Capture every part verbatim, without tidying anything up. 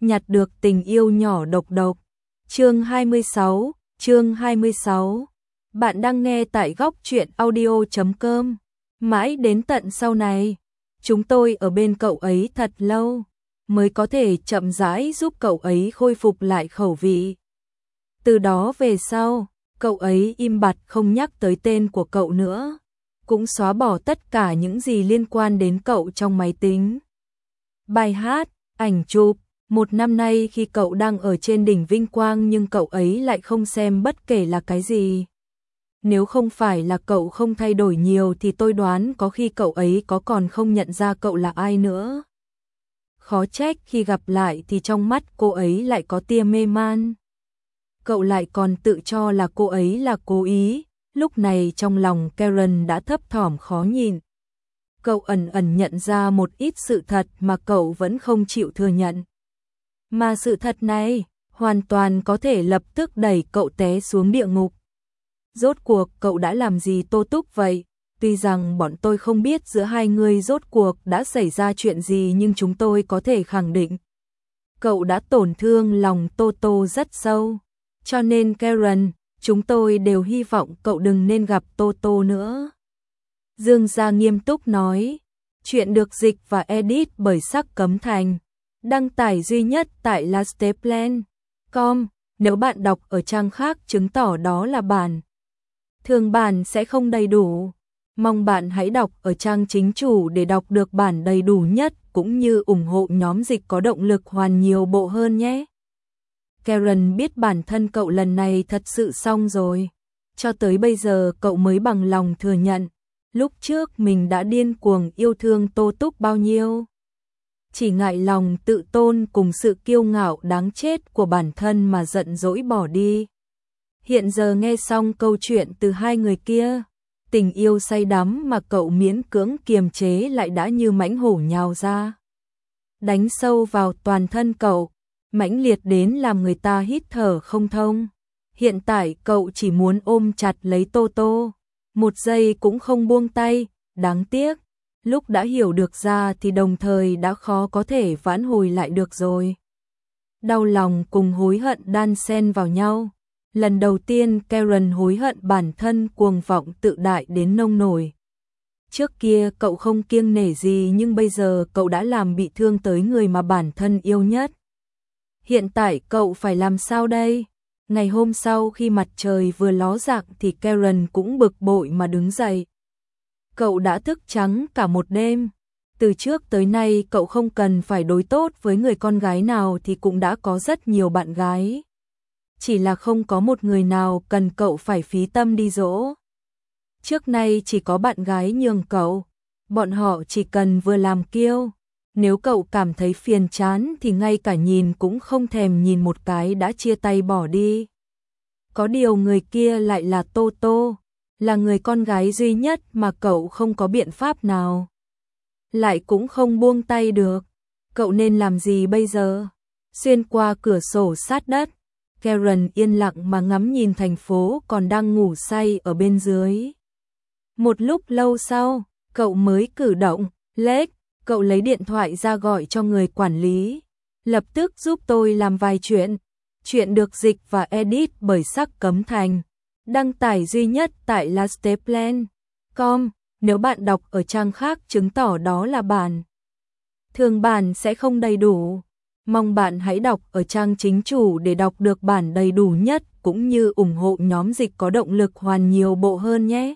nhặt được tình yêu nhỏ độc độc. Chương hai mươi sáu, chương hai mươi sáu. Bạn đang nghe tại góc truyện audio chấm com. Mãi đến tận sau này, chúng tôi ở bên cậu ấy thật lâu, mới có thể chậm rãi giúp cậu ấy khôi phục lại khẩu vị. Từ đó về sau, cậu ấy im bặt không nhắc tới tên của cậu nữa, cũng xóa bỏ tất cả những gì liên quan đến cậu trong máy tính. Bài hát, ảnh chụp, một năm nay khi cậu đang ở trên đỉnh vinh quang nhưng cậu ấy lại không xem bất kể là cái gì. Nếu không phải là cậu không thay đổi nhiều thì tôi đoán có khi cậu ấy có còn không nhận ra cậu là ai nữa. Khó trách khi gặp lại thì trong mắt cô ấy lại có tia mê man. Cậu lại còn tự cho là cô ấy là cố ý, lúc này trong lòng Karen đã thấp thỏm khó nhịn. Cậu ẩn ẩn nhận ra một ít sự thật mà cậu vẫn không chịu thừa nhận. Mà sự thật này, hoàn toàn có thể lập tức đẩy cậu té xuống địa ngục. Rốt cuộc cậu đã làm gì Tô Túc vậy? Tuy rằng bọn tôi không biết giữa hai người rốt cuộc đã xảy ra chuyện gì nhưng chúng tôi có thể khẳng định. Cậu đã tổn thương lòng Tô Tô rất sâu. Cho nên Karen, chúng tôi đều hy vọng cậu đừng nên gặp Tô Tô nữa. Dương Gia nghiêm túc nói, chuyện được dịch và edit bởi Sắc Cấm Thành. Đăng tải duy nhất tại lasteplan chấm com, nếu bạn đọc ở trang khác chứng tỏ đó là bản thường bản sẽ không đầy đủ. Mong bạn hãy đọc ở trang chính chủ để đọc được bản đầy đủ nhất cũng như ủng hộ nhóm dịch có động lực hoàn nhiều bộ hơn nhé. Karen biết bản thân cậu lần này thật sự xong rồi. Cho tới bây giờ cậu mới bằng lòng thừa nhận, lúc trước mình đã điên cuồng yêu thương Tô Túc bao nhiêu. Chỉ ngại lòng tự tôn cùng sự kiêu ngạo đáng chết của bản thân mà giận dỗi bỏ đi. Hiện giờ nghe xong câu chuyện từ hai người kia, tình yêu say đắm mà cậu miễn cưỡng kiềm chế lại đã như mãnh hổ nhào ra. Đánh sâu vào toàn thân cậu, mãnh liệt đến làm người ta hít thở không thông. Hiện tại cậu chỉ muốn ôm chặt lấy Tô Tô, một giây cũng không buông tay, đáng tiếc. Lúc đã hiểu được ra thì đồng thời đã khó có thể vãn hồi lại được rồi. Đau lòng cùng hối hận đan xen vào nhau. Lần đầu tiên Karen hối hận bản thân cuồng vọng tự đại đến nông nổi. Trước kia cậu không kiêng nể gì nhưng bây giờ cậu đã làm bị thương tới người mà bản thân yêu nhất. Hiện tại cậu phải làm sao đây? Ngày hôm sau khi mặt trời vừa ló dạng thì Karen cũng bực bội mà đứng dậy. Cậu đã thức trắng cả một đêm. Từ trước tới nay cậu không cần phải đối tốt với người con gái nào thì cũng đã có rất nhiều bạn gái. Chỉ là không có một người nào cần cậu phải phí tâm đi dỗ. Trước nay chỉ có bạn gái nhường cậu. Bọn họ chỉ cần vừa làm kiêu. Nếu cậu cảm thấy phiền chán thì ngay cả nhìn cũng không thèm nhìn một cái đã chia tay bỏ đi. Có điều người kia lại là Tô Tô. Là người con gái duy nhất mà cậu không có biện pháp nào. Lại cũng không buông tay được. Cậu nên làm gì bây giờ? Xuyên qua cửa sổ sát đất, Karen yên lặng mà ngắm nhìn thành phố còn đang ngủ say ở bên dưới. Một lúc lâu sau, cậu mới cử động, Lếch, cậu lấy điện thoại ra gọi cho người quản lý. Lập tức giúp tôi làm vài chuyện. Chuyện được dịch và edit bởi Sắc Cấm Thành. Đăng tải duy nhất tại lasteplan chấm com, nếu bạn đọc ở trang khác chứng tỏ đó là bản thường bản sẽ không đầy đủ. Mong bạn hãy đọc ở trang chính chủ để đọc được bản đầy đủ nhất cũng như ủng hộ nhóm dịch có động lực hoàn nhiều bộ hơn nhé.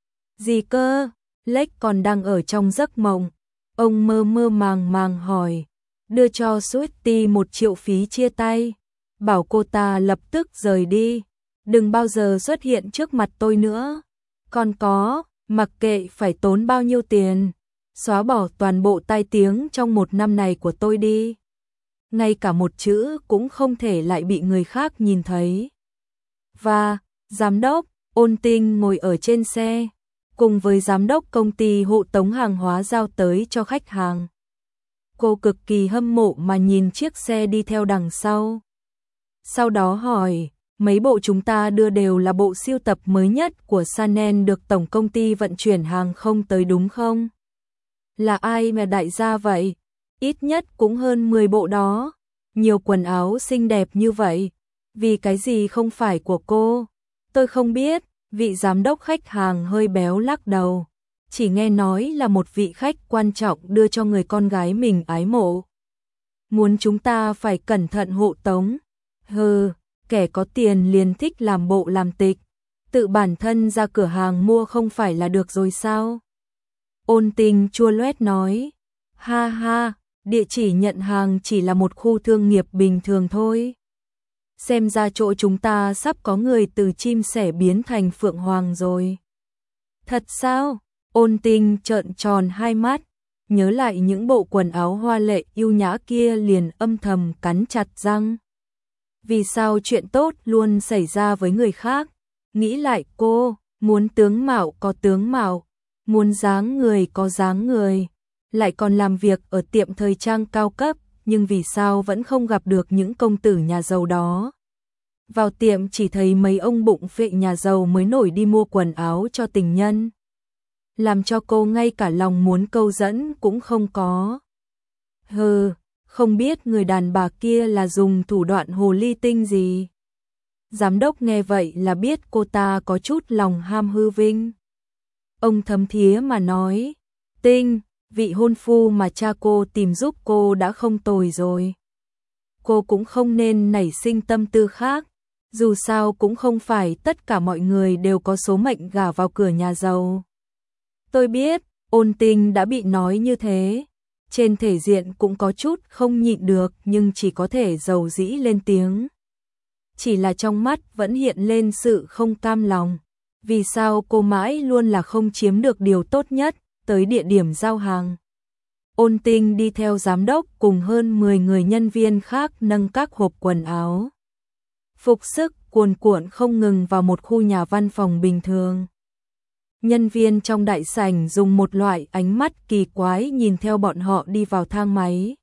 Gì cơ? Lếch còn đang ở trong giấc mộng. Ông mơ mơ màng màng hỏi, đưa cho Sweetie một triệu phí chia tay, bảo cô ta lập tức rời đi. Đừng bao giờ xuất hiện trước mặt tôi nữa. Còn có, mặc kệ phải tốn bao nhiêu tiền, xóa bỏ toàn bộ tai tiếng trong một năm này của tôi đi. Ngay cả một chữ cũng không thể lại bị người khác nhìn thấy. Và, giám đốc, Ôn Tinh ngồi ở trên xe, cùng với giám đốc công ty hộ tống hàng hóa giao tới cho khách hàng. Cô cực kỳ hâm mộ mà nhìn chiếc xe đi theo đằng sau. Sau đó hỏi, mấy bộ chúng ta đưa đều là bộ siêu tập mới nhất của Chanel được tổng công ty vận chuyển hàng không tới đúng không? Là ai mà đại gia vậy? Ít nhất cũng hơn mười bộ đó. Nhiều quần áo xinh đẹp như vậy, vì cái gì không phải của cô? Tôi không biết, vị giám đốc khách hàng hơi béo lắc đầu. Chỉ nghe nói là một vị khách quan trọng đưa cho người con gái mình ái mộ. Muốn chúng ta phải cẩn thận hộ tống. Hừ, kẻ có tiền liền thích làm bộ làm tịch. Tự bản thân ra cửa hàng mua không phải là được rồi sao? Ôn Tình chua loét nói. Ha ha, địa chỉ nhận hàng chỉ là một khu thương nghiệp bình thường thôi. Xem ra chỗ chúng ta sắp có người từ chim sẻ biến thành phượng hoàng rồi. Thật sao? Ôn Tình trợn tròn hai mắt, nhớ lại những bộ quần áo hoa lệ yêu nhã kia liền âm thầm cắn chặt răng. Vì sao chuyện tốt luôn xảy ra với người khác? Nghĩ lại cô, muốn tướng mạo có tướng mạo, muốn dáng người có dáng người, lại còn làm việc ở tiệm thời trang cao cấp, nhưng vì sao vẫn không gặp được những công tử nhà giàu đó? Vào tiệm chỉ thấy mấy ông bụng phệ nhà giàu mới nổi đi mua quần áo cho tình nhân. Làm cho cô ngay cả lòng muốn câu dẫn cũng không có. Hừ, không biết người đàn bà kia là dùng thủ đoạn hồ ly tinh gì. Giám đốc nghe vậy là biết cô ta có chút lòng ham hư vinh. Ông thấm thía mà nói, Tinh, vị hôn phu mà cha cô tìm giúp cô đã không tồi rồi. Cô cũng không nên nảy sinh tâm tư khác, dù sao cũng không phải tất cả mọi người đều có số mệnh gả vào cửa nhà giàu. Tôi biết, Ôn Tình đã bị nói như thế, trên thể diện cũng có chút không nhịn được nhưng chỉ có thể dầu dĩ lên tiếng. Chỉ là trong mắt vẫn hiện lên sự không cam lòng. Vì sao cô mãi luôn là không chiếm được điều tốt nhất, tới địa điểm giao hàng. Ôn Tình đi theo giám đốc cùng hơn mười người nhân viên khác nâng các hộp quần áo. Phục sức cuồn cuộn không ngừng vào một khu nhà văn phòng bình thường. Nhân viên trong đại sảnh dùng một loại ánh mắt kỳ quái nhìn theo bọn họ đi vào thang máy.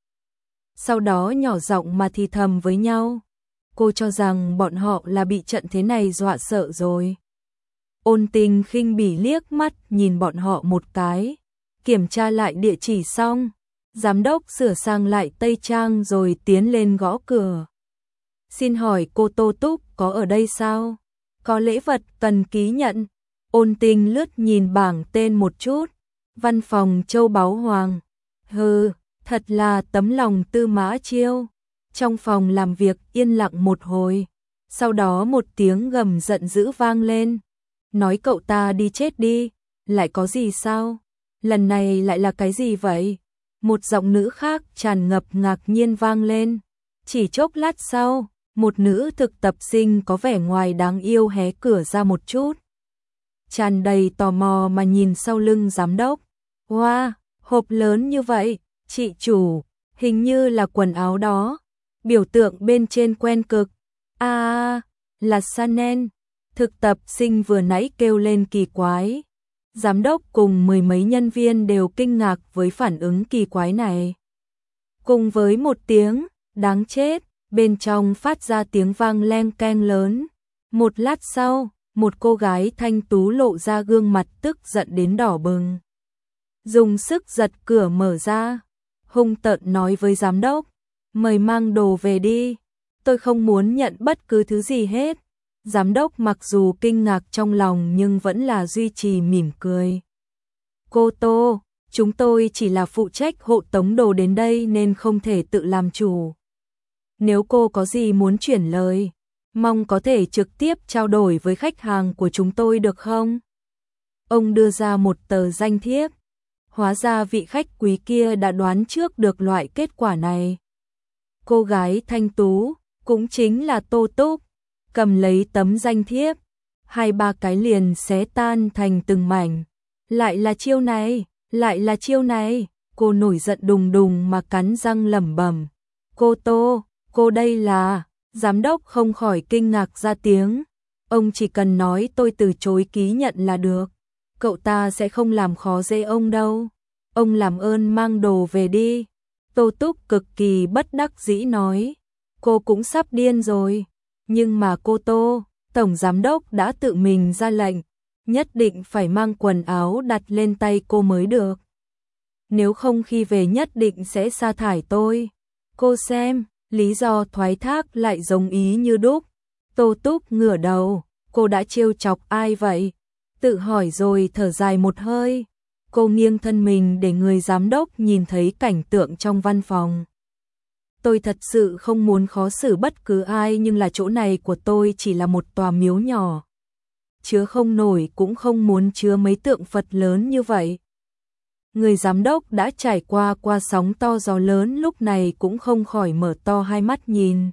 Sau đó nhỏ giọng mà thì thầm với nhau. Cô cho rằng bọn họ là bị trận thế này dọa sợ rồi. Ôn Tình khinh bỉ liếc mắt nhìn bọn họ một cái. Kiểm tra lại địa chỉ xong. Giám đốc sửa sang lại tây trang rồi tiến lên gõ cửa. Xin hỏi cô Tô Túc có ở đây sao? Có lễ vật cần ký nhận. Ôn Tình lướt nhìn bảng tên một chút. Văn phòng Châu Báu Hoàng. Hừ, thật là tấm lòng Tư Mã Chiêu. Trong phòng làm việc yên lặng một hồi. Sau đó một tiếng gầm giận dữ vang lên. Nói cậu ta đi chết đi. Lại có gì sao? Lần này lại là cái gì vậy? Một giọng nữ khác tràn ngập ngạc nhiên vang lên. Chỉ chốc lát sau, một nữ thực tập sinh có vẻ ngoài đáng yêu hé cửa ra một chút. Tràn đầy tò mò mà nhìn sau lưng giám đốc. Wow, hộp lớn như vậy, chị chủ, hình như là quần áo đó. Biểu tượng bên trên quen cực. À, là Chanel. Thực tập sinh vừa nãy kêu lên kỳ quái. Giám đốc cùng mười mấy nhân viên đều kinh ngạc với phản ứng kỳ quái này. Cùng với một tiếng, đáng chết, bên trong phát ra tiếng vang leng keng lớn. Một lát sau, một cô gái thanh tú lộ ra gương mặt tức giận đến đỏ bừng. Dùng sức giật cửa mở ra, hung tợn nói với giám đốc, mời mang đồ về đi, tôi không muốn nhận bất cứ thứ gì hết. Giám đốc mặc dù kinh ngạc trong lòng nhưng vẫn là duy trì mỉm cười. Cô Tô, chúng tôi chỉ là phụ trách hộ tống đồ đến đây nên không thể tự làm chủ. Nếu cô có gì muốn chuyển lời, mong có thể trực tiếp trao đổi với khách hàng của chúng tôi được không? Ông đưa ra một tờ danh thiếp. Hóa ra vị khách quý kia đã đoán trước được loại kết quả này. Cô gái thanh tú, cũng chính là Tô Túc, cầm lấy tấm danh thiếp, hai ba cái liền xé tan thành từng mảnh. Lại là chiêu này, lại là chiêu này, cô nổi giận đùng đùng mà cắn răng lẩm bẩm. Cô Tô, cô đây là... Giám đốc không khỏi kinh ngạc ra tiếng. Ông chỉ cần nói tôi từ chối ký nhận là được. Cậu ta sẽ không làm khó dễ ông đâu. Ông làm ơn mang đồ về đi. Tô Túc cực kỳ bất đắc dĩ nói. Cô cũng sắp điên rồi. Nhưng mà cô Tô, tổng giám đốc đã tự mình ra lệnh. Nhất định phải mang quần áo đặt lên tay cô mới được. Nếu không khi về nhất định sẽ sa thải tôi. Cô xem, Lý do thoái thác lại giống ý như đúc. Tô Túc ngửa đầu, cô đã trêu chọc ai vậy? Tự hỏi rồi thở dài một hơi. Cô nghiêng thân mình để người giám đốc nhìn thấy cảnh tượng trong văn phòng. Tôi thật sự không muốn khó xử bất cứ ai, nhưng là chỗ này của tôi chỉ là một tòa miếu nhỏ. Chứa không nổi, cũng không muốn chứa mấy tượng Phật lớn như vậy. Người giám đốc đã trải qua qua sóng to gió lớn, lúc này cũng không khỏi mở to hai mắt nhìn.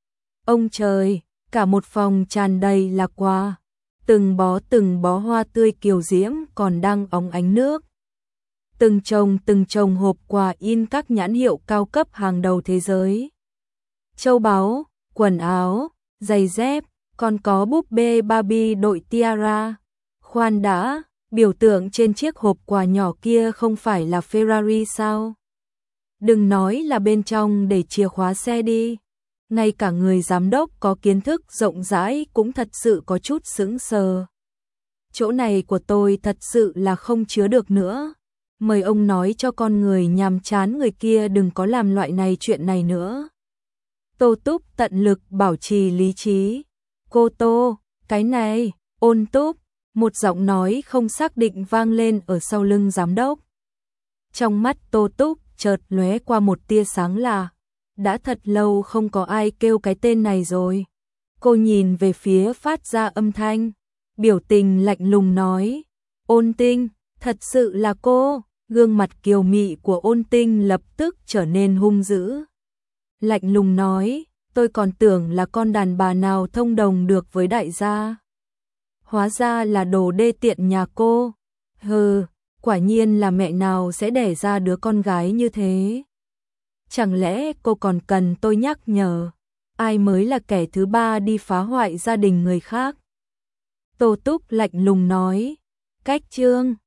Ông trời, cả một phòng tràn đầy là quà. Từng bó từng bó hoa tươi kiều diễm còn đang óng ánh nước. Từng chồng từng chồng hộp quà in các nhãn hiệu cao cấp hàng đầu thế giới. Châu báu, quần áo, giày dép, còn có búp bê Barbie đội tiara. Khoan đã, biểu tượng trên chiếc hộp quà nhỏ kia không phải là Ferrari sao? Đừng nói là bên trong để chìa khóa xe đi. Ngay cả người giám đốc có kiến thức rộng rãi cũng thật sự có chút sững sờ. Chỗ này của tôi thật sự là không chứa được nữa. Mời ông nói cho con người nhàm chán người kia đừng có làm loại này chuyện này nữa. Tô Túc tận lực bảo trì lý trí. Cô Tô, cái này, Ôn Túc, một giọng nói không xác định vang lên ở sau lưng giám đốc. Trong mắt Tô Túc chợt lóe qua một tia sáng lạ. Đã thật lâu không có ai kêu cái tên này rồi. Cô nhìn về phía phát ra âm thanh, biểu tình lạnh lùng nói, Ôn Tinh, thật sự là cô. Gương mặt kiều mị của Ôn Tinh lập tức trở nên hung dữ. Lạnh lùng nói, tôi còn tưởng là con đàn bà nào thông đồng được với đại gia. Hóa ra là đồ đê tiện nhà cô. Hừ, quả nhiên là mẹ nào sẽ đẻ ra đứa con gái như thế. Chẳng lẽ cô còn cần tôi nhắc nhở, ai mới là kẻ thứ ba đi phá hoại gia đình người khác? Tô Túc lạnh lùng nói, cách chương